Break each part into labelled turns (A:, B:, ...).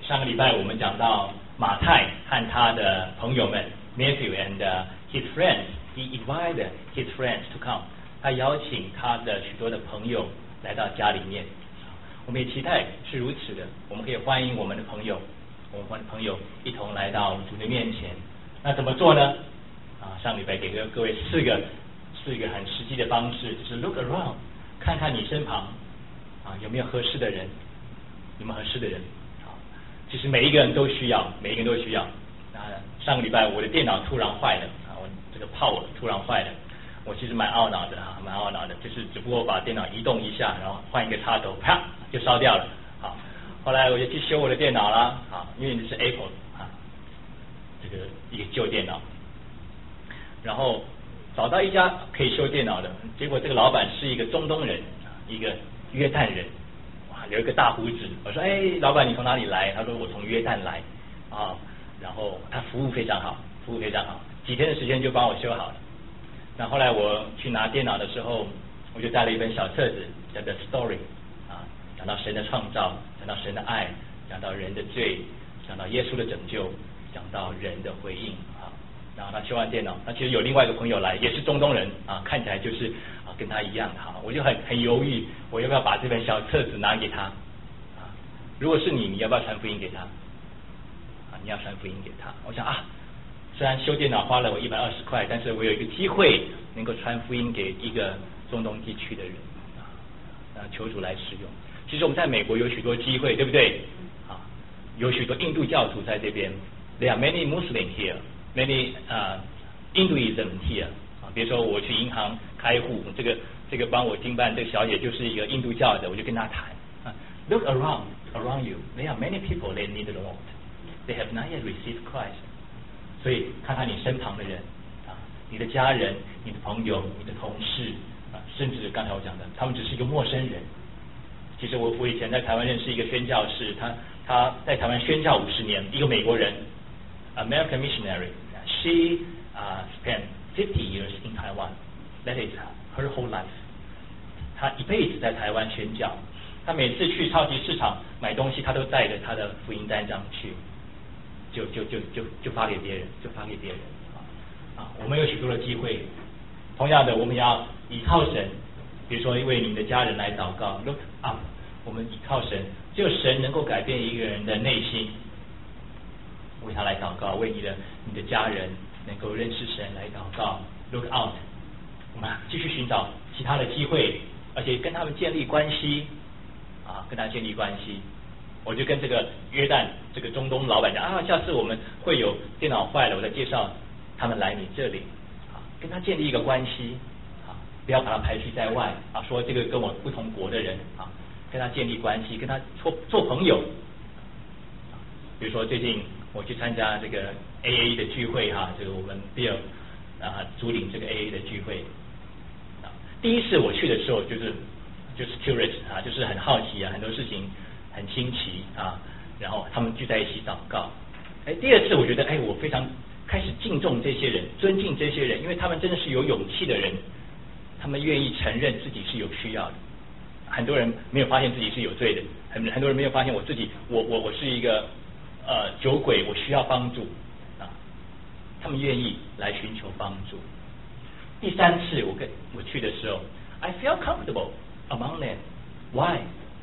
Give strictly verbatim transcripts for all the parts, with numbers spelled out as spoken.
A: 上个礼拜我们讲到马太和他的朋友们 Matthew and his friends, he invited his friends to come. 他邀请他的许多的朋友来到家里面。我们也期待是如此的，我们可以欢迎我们的朋友，我们的朋友一同来到主的面前。那怎么做呢？啊，上礼拜给各位四个四个很实际的方式，就是 look around， 看看你身旁啊有没有合适的人，有没有合适的人。啊，其实每一个人都需要，每一个人都需要。那上个礼拜我的电脑突然坏了，啊，我这个 power 突然坏了。我其实蛮懊恼的啊，蛮懊恼的，就是只不过把电脑移动一下，然后换一个插头，啪就烧掉了。好，后来我就去修我的电脑啦，啊，因为这是 Apple 啊，这个一个旧电脑，然后找到一家可以修电脑的，结果这个老板是一个中东人，一个约旦人，哇，有一个大胡子。我说，哎，老板你从哪里来？他说我从约旦来啊，然后他服务非常好，服务非常好，几天的时间就帮我修好了。那后来我去拿电脑的时候，我就带了一本小册子，叫做 Story 啊，讲到神的创造，讲到神的爱，讲到人的罪，讲到耶稣的拯救，讲到人的回应啊。然后他修完电脑，那其实有另外一个朋友来，也是中东人啊，看起来就是啊跟他一样哈，我就很很犹豫，我要不要把这本小册子拿给他啊？如果是你，你要不要传福音给他？啊，你要传福音给他。我想啊。虽然修电脑花了我一百二十块，但是我有一个机会能够传福音给一个中东地区的人啊，求主来使用。其实我们在美国有许多机会，对不对？啊，有许多印度教徒在这边 ，There are many Muslims here, many 啊、uh, Hinduism here 啊。比如说我去银行开户，这个这个帮我经办这个小姐就是一个印度教的，我就跟她谈啊 ，Look around around you, there are many people they need the Lord, they have not yet received Christ. 所以看看你身旁的人啊，你的家人、你的朋友、你的同事啊，甚至刚才我讲的，他们只是一个陌生人。其实我我以前在台湾认识一个宣教士，他他在台湾宣教五十年，一个美国人 ，American missionary. She uh, spent fifty years in Taiwan. That is her whole life. 她一辈子在台湾宣教。她每次去超级市场买东西，她都带着她的福音单张去。就就就就就发给别人，就发给别人啊啊！我们有许多的机会，同样的，我们要依靠神，比如说为你的家人来祷告 ，look up， 我们依靠神，只有神能够改变一个人的内心，为他来祷告，为你的你的家人能够认识神来祷告 ，look out， 我们继续寻找其他的机会，而且跟他们建立关系啊，跟他建立关系。我就跟这个约旦这个中东老板讲啊，下次我们会有电脑坏了，我再介绍他们来你这里啊，跟他建立一个关系啊，不要把他排除在外啊，说这个跟我不同国的人啊，跟他建立关系，跟他做做朋友。比如说最近我去参加这个 A A 的聚会哈，这个我们 Bill 啊主领这个 A A 的聚会啊，第一次我去的时候就是就是 curious 啊，就是很好奇啊，很多事情。很新奇啊，然后他们聚在一起祷告。哎，第二次我觉得，哎，我非常开始敬重这些人，尊敬这些人，因为他们真的是有勇气的人，他们愿意承认自己是有需要的。很多人没有发现自己是有罪的，很很多人没有发现我自己，我我我是一个呃酒鬼，我需要帮助啊。他们愿意来寻求帮助。第三次我跟我去的时候 ，I feel comfortable among them. Why?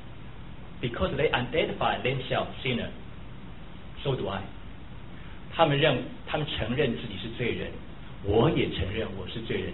A: Because they identify themselves sinner, so do I. 他们认，他们承认自己是罪人，我也承认我是罪人。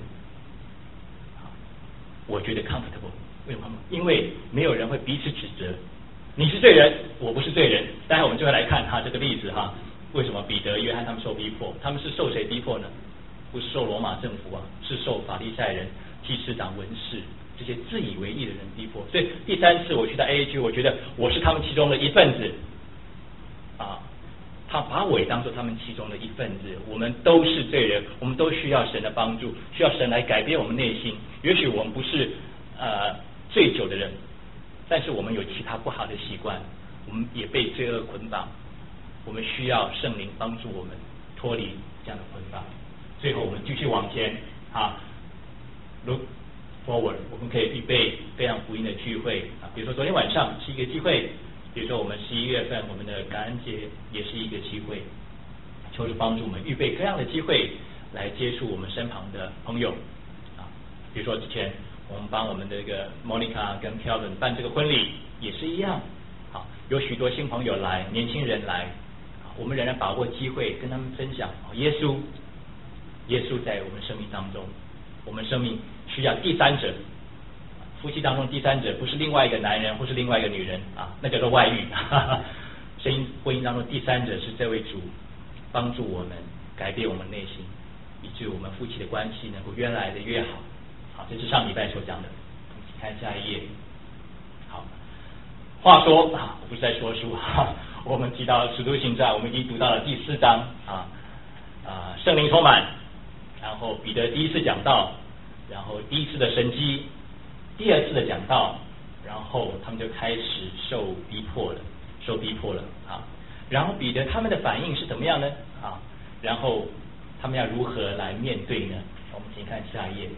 A: 我觉得 comfortable， 为什么？因为没有人会彼此指责，你是罪人，我不是罪人。待会我们就会来看哈这个例子哈，为什么彼得、约翰他们受逼迫？他们是受谁逼迫呢？不是受罗马政府啊，是受法利赛人、祭司长、文士。这些自以为义的人逼迫，所以第三次我去到 A A 区，我觉得我是他们其中的一份子，啊，他把我也当作他们其中的一份子。我们都是罪人，我们都需要神的帮助，需要神来改变我们内心。也许我们不是呃醉酒的人，但是我们有其他不好的习惯，我们也被罪恶捆绑，我们需要圣灵帮助我们脱离这样的捆绑。最后我们继续往前啊，如。forward， 我们可以预备非常福音的聚会啊，比如说昨天晚上是一个机会， 比如说我们十一月份我们的感恩节也是一个机会，求主帮助我们预备各样的机会来接触我们身旁的朋友啊。比如说之前我们帮我们的这个 Monica 跟 Kelvin 办这个婚礼也是一样，好，有许多新朋友来，年轻人来，我们仍然把握机会跟他们分享耶稣，耶稣在我们生命当中，我们生命需要第三者。夫妻当中第三者不是另外一个男人或是另外一个女人啊，那叫做外遇。婚姻婚姻当中第三者是这位主帮助我们改变我们内心，以致我们夫妻的关系能够越来的越好。好，这是上礼拜所讲的。看下一页。好，话说啊，我不是在说书，哈，我们提到《使徒行传》，我们已经读到了第四章啊啊，圣灵充满，然后彼得第一次讲道，然后第一次的神迹。第二次的讲道，然后他们就开始受逼迫了，受逼迫了啊。然后彼得他们的反应是怎么样呢？啊，然后他们要如何来面对呢？我们请看下一页。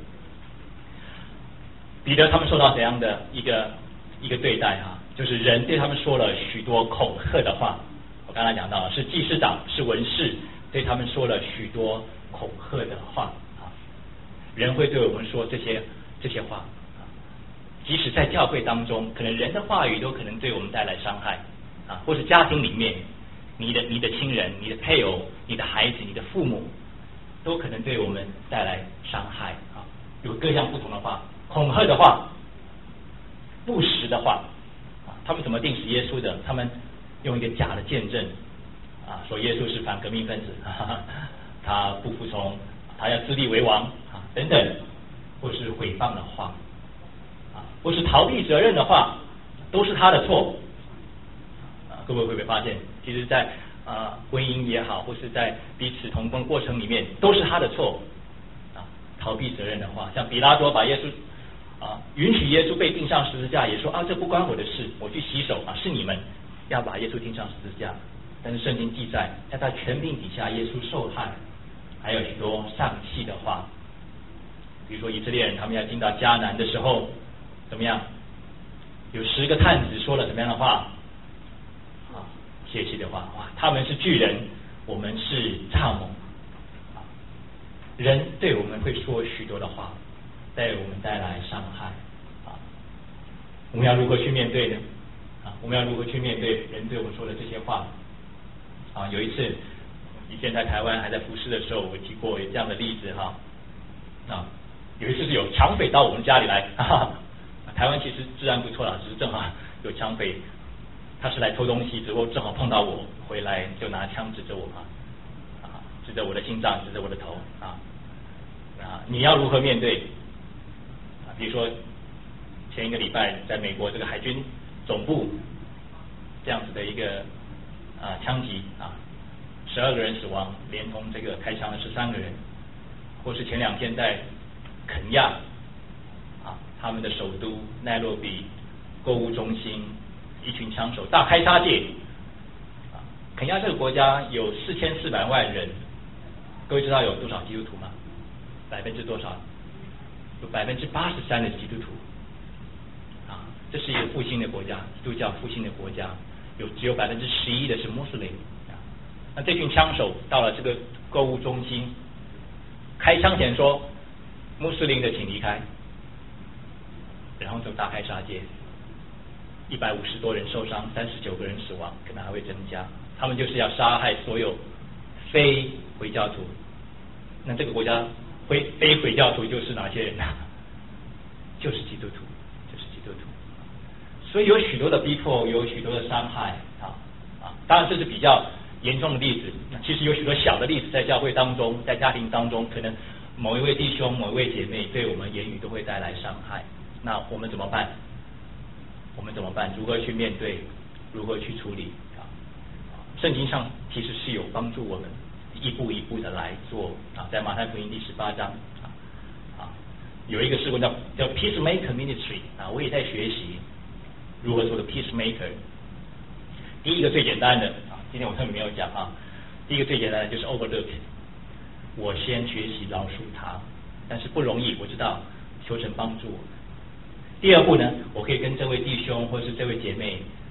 A: 彼得他们受到怎样的一个一个对待啊？就是人对他们说了许多恐吓的话。我刚才讲到是祭司长是文士对他们说了许多恐吓的话啊。人会对我们说这些这些话。即使在教会当中，可能人的话语都可能对我们带来伤害啊，或是家庭里面，你的你的亲人、你的配偶、你的孩子、你的父母，都可能对我们带来伤害啊。有各样不同的话，恐吓的话，不实的话啊。他们怎么定死耶稣的？他们用一个假的见证啊，说耶稣是反革命分子，哈哈，他不服从，他要自立为王啊，等等，或是诽谤的话。或是逃避责任的话，都是他的错啊！各位会不会发现，其实在啊婚姻也好，或是在彼此同工的过程里面，都是他的错啊！逃避责任的话，像比拉多把耶稣啊允许耶稣被钉上十字架，也说啊这不关我的事，我去洗手啊，是你们要把耶稣钉上十字架。但是圣经记载，在他权柄底下，耶稣受害，还有许多丧气的话，比如说以色列人他们要进到迦南的时候。怎么样？有十个探子说了什么样的话？啊，泄气的话，哇！他们是巨人，我们是蚱蜢。啊，人对我们会说许多的话，对我们带来伤害。啊，我们要如何去面对呢？啊，我们要如何去面对人对我们说的这些话？啊，有一次，以前在台湾还在服侍的时候，我提过这样的例子哈。啊，有一次是有抢匪到我们家里来，哈哈。台湾其实治安不错啦，只是正好有抢匪，他是来偷东西，只不过正好碰到我，回来就拿枪指着我嘛，啊，指着我的心脏，指着我的头啊，啊，你要如何面对？啊，比如说前一个礼拜在美国这个海军总部这样子的一个啊枪击啊，十二个人死亡，连同这个开枪的十三个人，或是前两天在肯亚。他们的首都奈洛比购物中心，一群枪手大开杀戒。啊，肯亚这个国家有四千四百万人，各位知道有多少基督徒吗？百分之多少？有百分之八十三的基督徒。啊，这是一个复兴的国家，基督教复兴的国家，有只有百分之十一的是穆斯林。啊，那这群枪手到了这个购物中心，开枪前说：“穆斯林的请离开。”然后就大开杀戒，一百五十多人受伤，三十九个人死亡，可能还会增加。他们就是要杀害所有非回教徒。那这个国家非非回教徒就是哪些人呢？就是基督徒，就是基督徒。所以有许多的逼迫，有许多的伤害啊啊！当然这是比较严重的例子。那其实有许多小的例子，在教会当中，在家庭当中，可能某一位弟兄、某一位姐妹对我们言语都会带来伤害。那我们怎么办？我们怎么办？如何去面对？如何去处理？啊，圣经上其实是有帮助我们一步一步的来做啊。在马太福音第十八章啊啊，有一个事工叫叫 Peacemaker Ministry 啊，我也在学习如何做的 Peacemaker。第一个最简单的啊，今天我特别没有讲啊。第一个最简单的就是 Overlook， 我先学习饶恕他，但是不容易，我知道，求神帮助我。第二步呢，我可以跟这位弟兄或是这位姐妹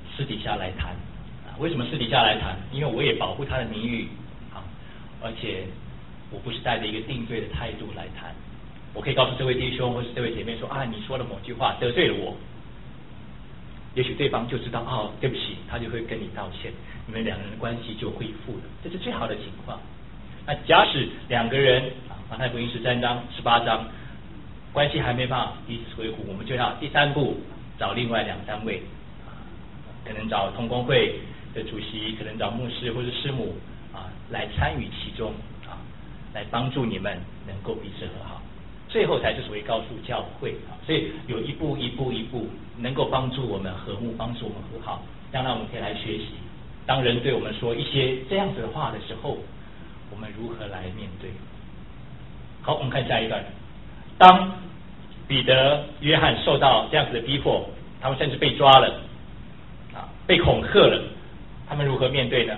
A: 私底下来谈啊。为什么私底下来谈？因为我也保护他的名誉啊，而且我不是带着一个定罪的态度来谈。我可以告诉这位弟兄或是这位姐妹说啊，你说了某句话得罪了我，也许对方就知道哦，对不起，他就会跟你道歉，你们两个人的关系就恢复了，这是最好的情况。那假使两个人啊，马太福音十三章、十八章，关系还没办法彼此恢复，我们就要第三步找另外两三位啊，可能找同工会的主席，可能找牧师或是师母啊来参与其中啊，来帮助你们能够彼此和好。最后才是所谓告诉教会啊，所以有一步一步一步能够帮助我们和睦，帮助我们和好，让让我们可以来学习。当人对我们说一些这样子的话的时候，我们如何来面对？好，我们看下一段。当彼得、约翰受到这样子的逼迫，他们甚至被抓了啊，被恐吓了，他们如何面对呢？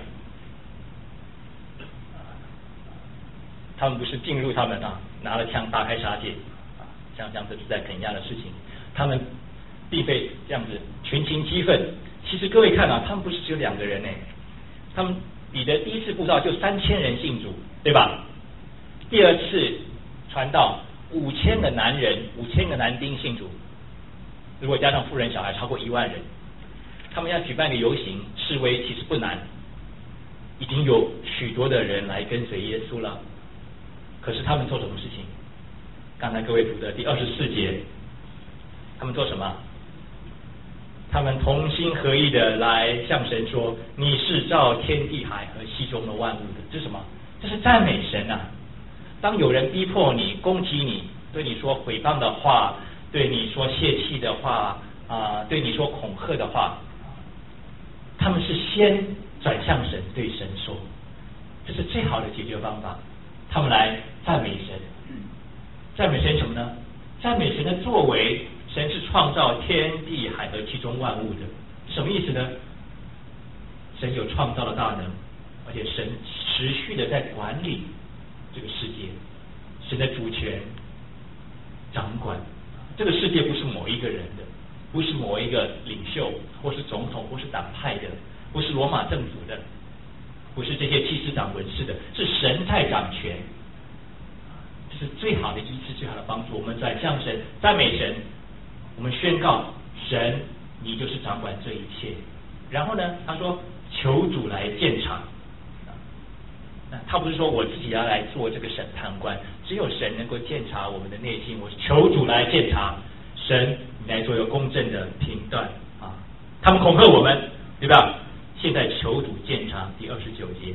A: 他们不是进入他们啊，拿了枪大开杀戒啊，像这样子是在肯亚的事情，他们并非这样子群情激愤。其实各位看啊，他们不是只有两个人呢，他们彼得第一次布道就三千人信主，对吧？第二次传道五千个男人，五千个男丁信主，如果加上妇人小孩，超过一万人。他们要举办个游行示威，其实不难，已经有许多的人来跟随耶稣了。可是他们做什么事情？刚才各位读的第二十四节，他们做什么？他们同心合意的来向神说：“你是造天地海和其中的万物的。”这是什么？这是赞美神啊！当有人逼迫你、攻击你，对你说毁谤的话，对你说泄气的话啊、呃，对你说恐吓的话，他们是先转向神，对神说，这是最好的解决方法。他们来赞美神，赞美神什么呢？赞美神的作为，神是创造天地海和其中万物的，什么意思呢？神有创造的大能，而且神持续的在管理这个世界，神的主权掌管这个世界，不是某一个人的，不是某一个领袖，或是总统，或是党派的，不是罗马政府的，不是这些祭司长文士的，是神在掌权，这是最好的医治，最好的帮助。我们转向神，赞美神，我们宣告神，你就是掌管这一切。然后呢，他说求主来鉴察，那他不是说我自己要来做这个审判官，只有神能够鉴察我们的内心。我求主来鉴察，神你来做一个公正的评断啊！他们恐吓我们，对吧？现在求主鉴察，第二十九节，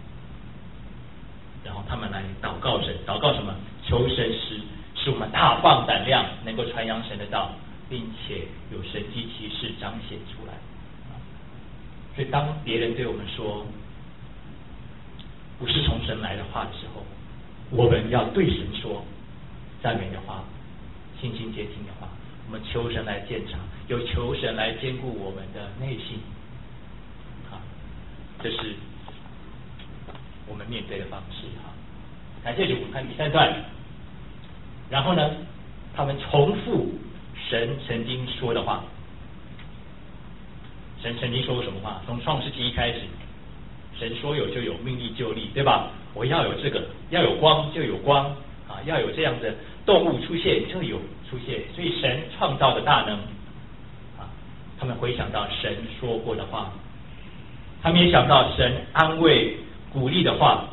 A: 然后他们来祷告神，祷告什么？求神使使我们大放胆量，能够传扬神的道，并且有神迹奇事彰显出来。所以当别人对我们说不是从神来的话的时候，我们要对神说赞美的话，心心接近的话，我们求神来鉴察，有求神来兼顾我们的内心。这是我们面对的方式啊！感谢主，我们看第三段。然后呢，他们重复神曾经说的话。神曾经说过什么话？从创世纪一开始，神说有就有，命立就立，对吧？我要有这个，要有光就有光啊，要有这样的动物出现就有出现。所以神创造的大能啊，他们回想到神说过的话。他们也想到神安慰、鼓励的话，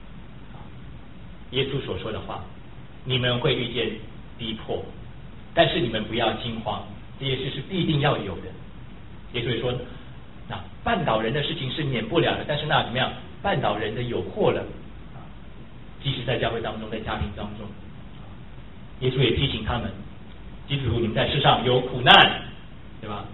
A: 耶稣所说的话：你们会遇见逼迫，但是你们不要惊慌，这些事是必定要有的。耶稣也说，那绊倒人的事情是免不了的，但是那怎么样？绊倒人的有祸了，即使在教会当中，在家庭当中，耶稣也提醒他们：基督徒，你们在世上有苦难，对吧？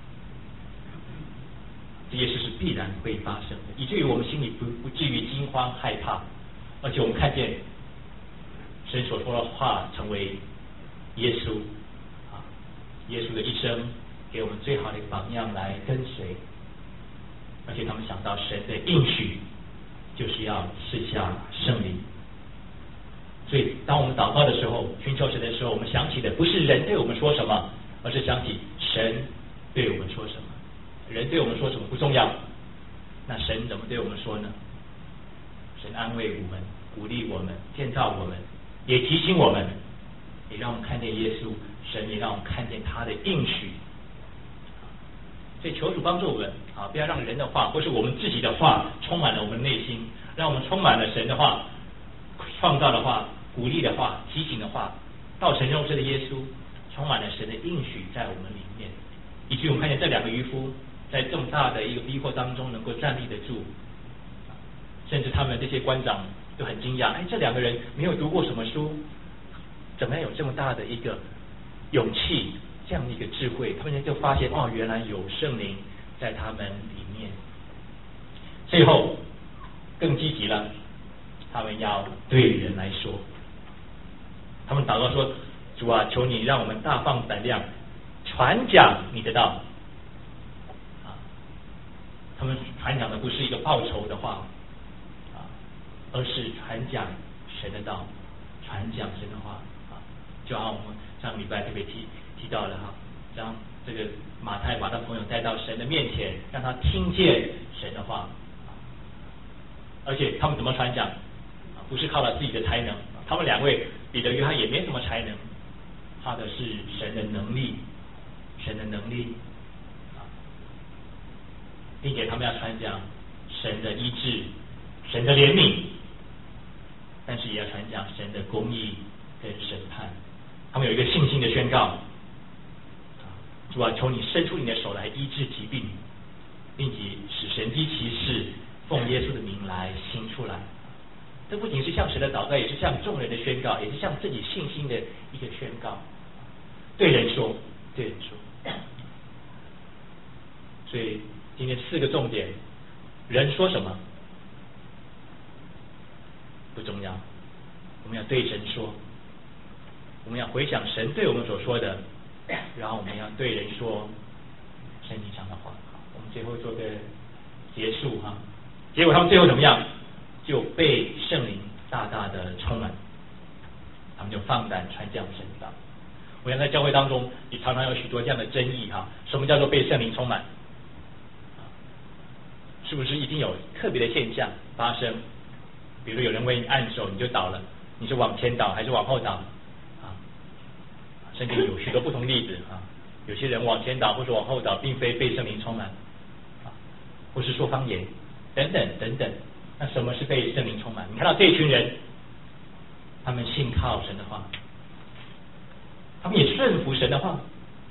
A: 这些事是必然会发生的，以至于我们心里不不至于惊慌害怕，而且我们看见神所说的话成为耶稣啊，耶稣的一生给我们最好的一个榜样来跟随，而且他们想到神的应许就是要赐下圣灵，所以当我们祷告的时候，寻求神的时候，我们想起的不是人对我们说什么，而是想起神对我们说什么。人对重要。那神怎么对我们说呢？神安慰我们，鼓励我们，建造我们，也提醒我们，也让我们看见耶稣。神也让我们看见他的应许。所以求主帮助我们啊，不要让人的话或是我们自己的话充满了我们内心，让我们充满了神的话、创造的话、鼓励的话、提醒的话，道成肉身的耶稣，充满了神的应许在我们里面，以至于我们看见这两个渔夫在这么大的一个逼迫当中能够站立得住，甚至他们这些官长都很惊讶，哎，这两个人没有读过什么书，怎么样有这么大的一个勇气，这样的一个智慧？他们就发现哦，原来有圣灵在他们里面。最后更积极了，他们要对人来说，他们祷告说：主啊，求你让我们大放胆量，传讲你的道。啊，他们传讲的不是一个报仇的话，啊，而是传讲神的道，传讲神的话。啊，就好像我们上个礼拜特别提提到了哈，让这个马太把他朋友带到神的面前，让他听见神的话。而且他们怎么传讲？不是靠了自己的才能，他们两位彼得、约翰也没什么才能，靠的是神的能力，神的能力，并且他们要传讲神的医治、神的怜悯，但是也要传讲神的公义跟审判。他们有一个信心的宣告：主啊，求你伸出你的手来医治疾病，并且使神迹奇事奉耶稣的名来行出来。这不仅是向神的祷告，也是向众人的宣告，也是向自己信心的一个宣告。对人说，对人说。所以今天四个重点，人说什么不重要，我们要对神说，我们要回想神对我们所说的，然后我们要对人说圣经上的话。我们最后做个结束哈。结果他们最后怎么样？就被圣灵大大的充满，他们就放胆传讲神的道。我想在教会当中，也常常有许多这样的争议哈。什么叫做被圣灵充满？是不是一定有特别的现象发生？比如有人为你按手，你就倒了，你是往前倒还是往后倒？啊，圣经有许多不同例子啊。有些人往前倒或是往后倒，并非被圣灵充满，啊，或是说方言等等等等。那什么是被圣灵充满？你看到这一群人，他们信靠神的话，他们也顺服神的话，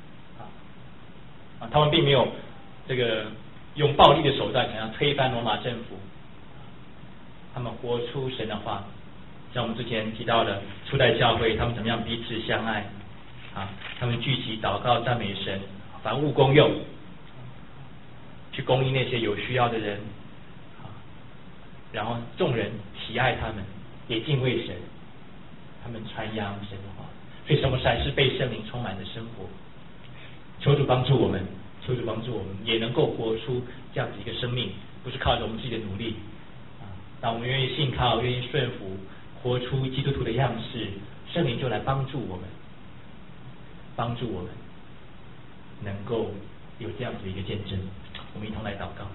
A: 啊，他们并没有这个用暴力的手段想要推翻罗马政府，他们活出神的话。像我们之前提到的初代教会，他们怎么样彼此相爱啊？他们聚集祷告赞美神，凡物公用，去供应那些有需要的人。然后众人喜爱他们，也敬畏神，他们传扬神的话。所以什么才是被圣灵充满的生活？求主帮助我们，求主帮助我们，也能够活出这样子一个生命，不是靠着我们自己的努力啊。当我们愿意信靠，愿意顺服，活出基督徒的样式，圣灵就来帮助我们，帮助我们能够有这样子一个见证。我们一同来祷告。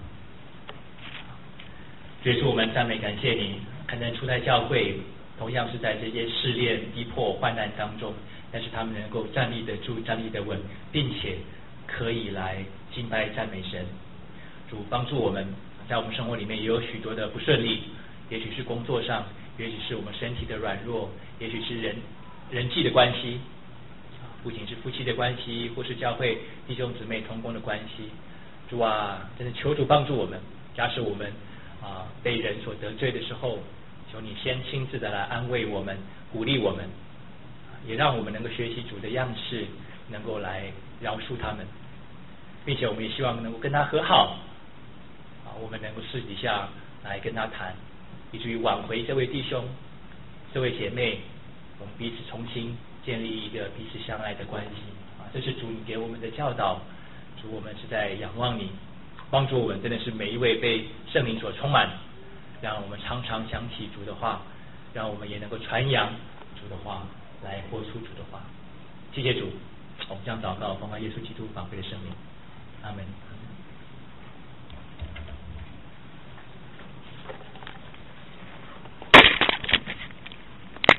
A: 耶稣，我们赞美感谢你，看见初代教会同样是在这些试炼、逼迫、患难当中，但是他们能够站立得住、站立得稳，并且可以来敬拜赞美神。主帮助我们，在我们生活里面也有许多的不顺利，也许是工作上，也许是我们身体的软弱，也许是人人际的关系，不仅是夫妻的关系，或是教会弟兄姊妹同工的关系。主啊，真的求主帮助我们，假使我们啊，被人所得罪的时候，求你先亲自的来安慰我们，鼓励我们，也让我们能够学习主的样式，能够来饶恕他们，并且我们也希望能够跟他和好，啊，我们能够私底下来跟他谈，以至于挽回这位弟兄、这位姐妹，我们彼此重新建立一个彼此相爱的关系。啊，这是主你给我们的教导，主我们是在仰望你。帮助我们真的是每一位被圣灵所充满，让我们常常想起主的话，让我们也能够传扬主的话，来活出主的话。谢谢主，我们将祷告奉靠耶稣基督宝贵的圣名。